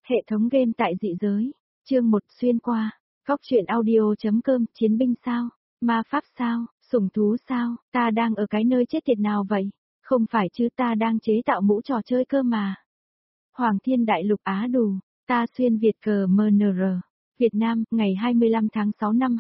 Hệ thống game tại dị giới. Chương 1 xuyên qua. Góc truyện audio.com. Chiến binh sao? Ma pháp sao? Sủng thú sao? Ta đang ở cái nơi chết tiệt nào vậy? Không phải chứ, ta đang chế tạo mũ trò chơi cơ mà. Hoàng Thiên Đại Lục Á Đù. Ta xuyên Việt cờ MNR. Việt Nam, ngày 25 tháng 6 năm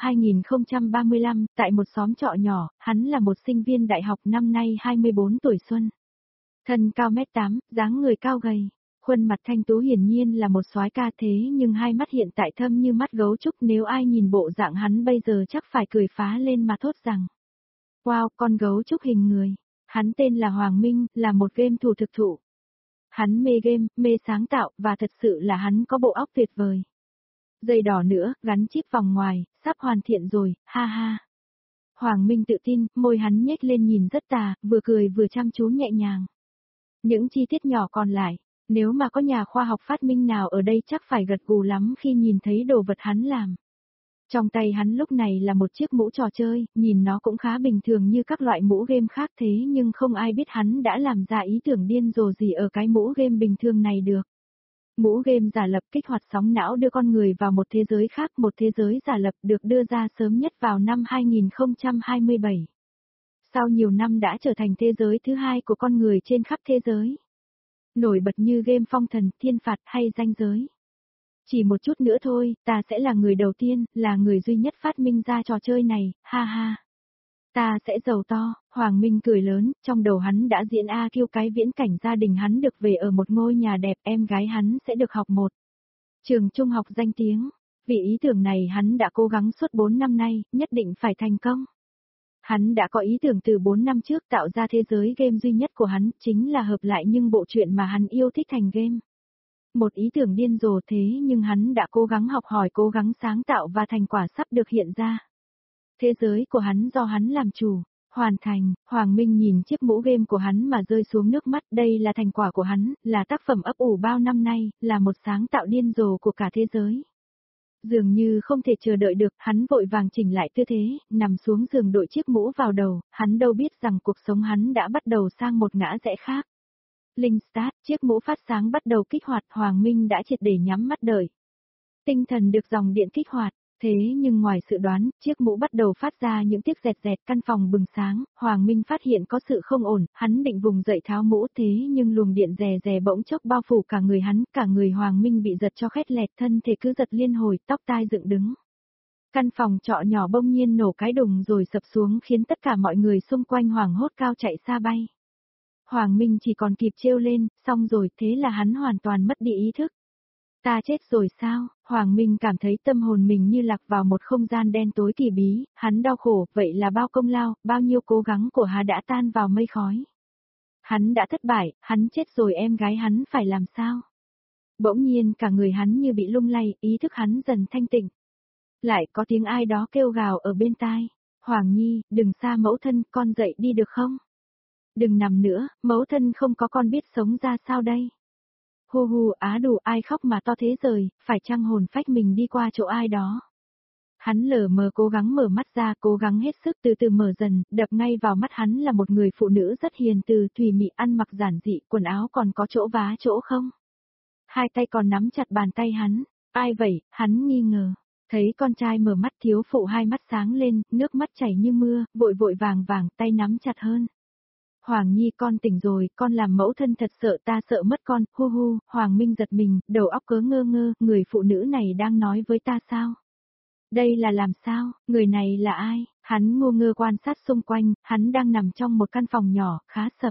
2035, tại một xóm trọ nhỏ, hắn là một sinh viên đại học năm nay 24 tuổi xuân. Thân cao 1m8, dáng người cao gầy. Khuôn mặt thanh tú hiển nhiên là một soái ca, thế nhưng hai mắt hiện tại thâm như mắt gấu trúc, nếu ai nhìn bộ dạng hắn bây giờ chắc phải cười phá lên mà thốt rằng: wow, con gấu trúc hình người. Hắn tên là Hoàng Minh, là một game thủ thực thụ. Hắn mê game, mê sáng tạo, và thật sự là hắn có bộ óc tuyệt vời. Dây đỏ nữa, gắn chip vòng ngoài, sắp hoàn thiện rồi, ha ha. Hoàng Minh tự tin, môi hắn nhếch lên nhìn rất tà, vừa cười vừa chăm chú nhẹ nhàng. Những chi tiết nhỏ còn lại, nếu mà có nhà khoa học phát minh nào ở đây chắc phải gật gù lắm khi nhìn thấy đồ vật hắn làm. Trong tay hắn lúc này là một chiếc mũ trò chơi, nhìn nó cũng khá bình thường như các loại mũ game khác, thế nhưng không ai biết hắn đã làm ra ý tưởng điên rồ gì ở cái mũ game bình thường này được. Mũ game giả lập kích hoạt sóng não đưa con người vào một thế giới khác, một thế giới giả lập được đưa ra sớm nhất vào năm 2027. Sau nhiều năm đã trở thành thế giới thứ hai của con người trên khắp thế giới. Nổi bật như game Phong Thần, Thiên Phạt hay Ranh Giới. Chỉ một chút nữa thôi, ta sẽ là người đầu tiên, là người duy nhất phát minh ra trò chơi này, ha ha. Ta sẽ giàu to. Hoàng Minh cười lớn, trong đầu hắn đã diễn kiêu cái viễn cảnh gia đình hắn được về ở một ngôi nhà đẹp, em gái hắn sẽ được học một trường trung học danh tiếng. Vì ý tưởng này hắn đã cố gắng suốt 4 năm nay, nhất định phải thành công. Hắn đã có ý tưởng từ 4 năm trước tạo ra thế giới game duy nhất của hắn, chính là hợp lại nhưng bộ truyện mà hắn yêu thích thành game. Một ý tưởng điên rồ thế nhưng hắn đã cố gắng học hỏi, cố gắng sáng tạo và thành quả sắp được hiện ra. Thế giới của hắn do hắn làm chủ, hoàn thành. Hoàng Minh nhìn chiếc mũ game của hắn mà rơi xuống nước mắt, đây là thành quả của hắn, là tác phẩm ấp ủ bao năm nay, là một sáng tạo điên rồ của cả thế giới. Dường như không thể chờ đợi được, hắn vội vàng chỉnh lại tư thế, nằm xuống giường đội chiếc mũ vào đầu, hắn đâu biết rằng cuộc sống hắn đã bắt đầu sang một ngã rẽ khác. Linh start, chiếc mũ phát sáng bắt đầu kích hoạt, Hoàng Minh đã triệt để nhắm mắt đợi. Tinh thần được dòng điện kích hoạt, thế nhưng ngoài dự đoán, chiếc mũ bắt đầu phát ra những tiếng rẹt rẹt, căn phòng bừng sáng, Hoàng Minh phát hiện có sự không ổn, hắn định vùng dậy tháo mũ, thế nhưng luồng điện rè rè bỗng chốc bao phủ cả người hắn, cả người Hoàng Minh bị giật cho khét lẹt, thân thể cứ giật liên hồi, tóc tai dựng đứng. Căn phòng trọ nhỏ bỗng nhiên nổ cái đùng rồi sập xuống khiến tất cả mọi người xung quanh hoảng hốt cao chạy xa bay. Hoàng Minh chỉ còn kịp trêu lên, xong rồi, thế là hắn hoàn toàn mất đi ý thức. Ta chết rồi sao? Hoàng Minh cảm thấy tâm hồn mình như lạc vào một không gian đen tối kỳ bí, hắn đau khổ, vậy là bao công lao, bao nhiêu cố gắng của hắn đã tan vào mây khói. Hắn đã thất bại, hắn chết rồi, em gái hắn phải làm sao? Bỗng nhiên cả người hắn như bị lung lay, ý thức hắn dần thanh tịnh. Lại có tiếng ai đó kêu gào ở bên tai. Hoàng Nhi, đừng xa mẫu thân, con dậy đi được không? Đừng nằm nữa, mẫu thân không có con biết sống ra sao đây? Hu hu, Á Đù, ai khóc mà to thế rồi, phải chăng hồn phách mình đi qua chỗ ai đó? Hắn lờ mờ cố gắng mở mắt ra, cố gắng hết sức từ từ mở dần, đập ngay vào mắt hắn là một người phụ nữ rất hiền từ, thùy mị, ăn mặc giản dị, quần áo còn có chỗ vá chỗ không? Hai tay còn nắm chặt bàn tay hắn. Ai vậy? Hắn nghi ngờ. Thấy con trai mở mắt, thiếu phụ hai mắt sáng lên, nước mắt chảy như mưa, vội vội vàng vàng, tay nắm chặt hơn. Hoàng Nhi, con tỉnh rồi, con làm mẫu thân thật sợ, ta sợ mất con, hu hu. Hoàng Minh giật mình, đầu óc cớ ngơ ngơ, người phụ nữ này đang nói với ta sao? Đây là làm sao, người này là ai? Hắn ngu ngơ quan sát xung quanh, hắn đang nằm trong một căn phòng nhỏ, khá sập.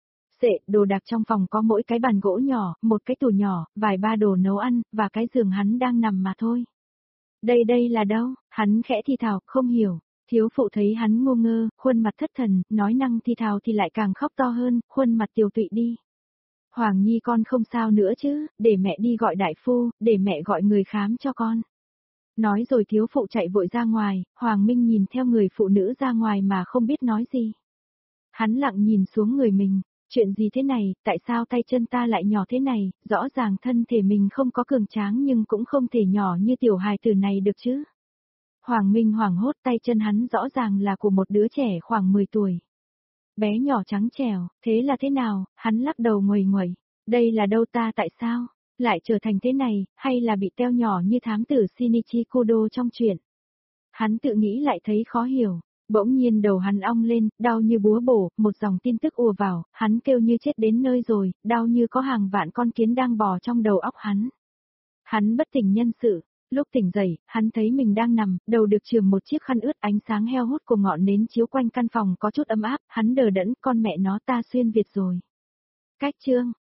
Đồ đạc trong phòng có mỗi cái bàn gỗ nhỏ, một cái tủ nhỏ, vài ba đồ nấu ăn, và cái giường hắn đang nằm mà thôi. Đây là đâu? Hắn khẽ thì thào, không hiểu. Thiếu phụ thấy hắn ngu ngơ, khuôn mặt thất thần, nói năng thì thào thì lại càng khóc to hơn, khuôn mặt tiều tụy đi. Hoàng Nhi, con không sao nữa chứ, để mẹ đi gọi đại phu, để mẹ gọi người khám cho con. Nói rồi thiếu phụ chạy vội ra ngoài, Hoàng Minh nhìn theo người phụ nữ ra ngoài mà không biết nói gì. Hắn lặng nhìn xuống người mình, chuyện gì thế này, tại sao tay chân ta lại nhỏ thế này, rõ ràng thân thể mình không có cường tráng nhưng cũng không thể nhỏ như tiểu hài tử này được chứ. Hoàng Minh hoảng hốt, tay chân hắn rõ ràng là của một đứa trẻ khoảng 10 tuổi. Bé nhỏ trắng trẻo, thế là thế nào, hắn lắc đầu nguầy nguẩy, đây là đâu ta, tại sao? Lại trở thành thế này, hay là bị teo nhỏ như thám tử Shinichi Kodo trong truyện. Hắn tự nghĩ lại thấy khó hiểu. Bỗng nhiên đầu hắn ong lên, đau như búa bổ, một dòng tin tức ùa vào, hắn kêu như chết đến nơi rồi, đau như có hàng vạn con kiến đang bò trong đầu óc hắn. Hắn bất tỉnh nhân sự, lúc tỉnh dậy, hắn thấy mình đang nằm, đầu được chườm một chiếc khăn ướt, ánh sáng heo hút của ngọn nến chiếu quanh căn phòng có chút ấm áp, hắn đờ đẫn, con mẹ nó ta xuyên Việt rồi. Cách chương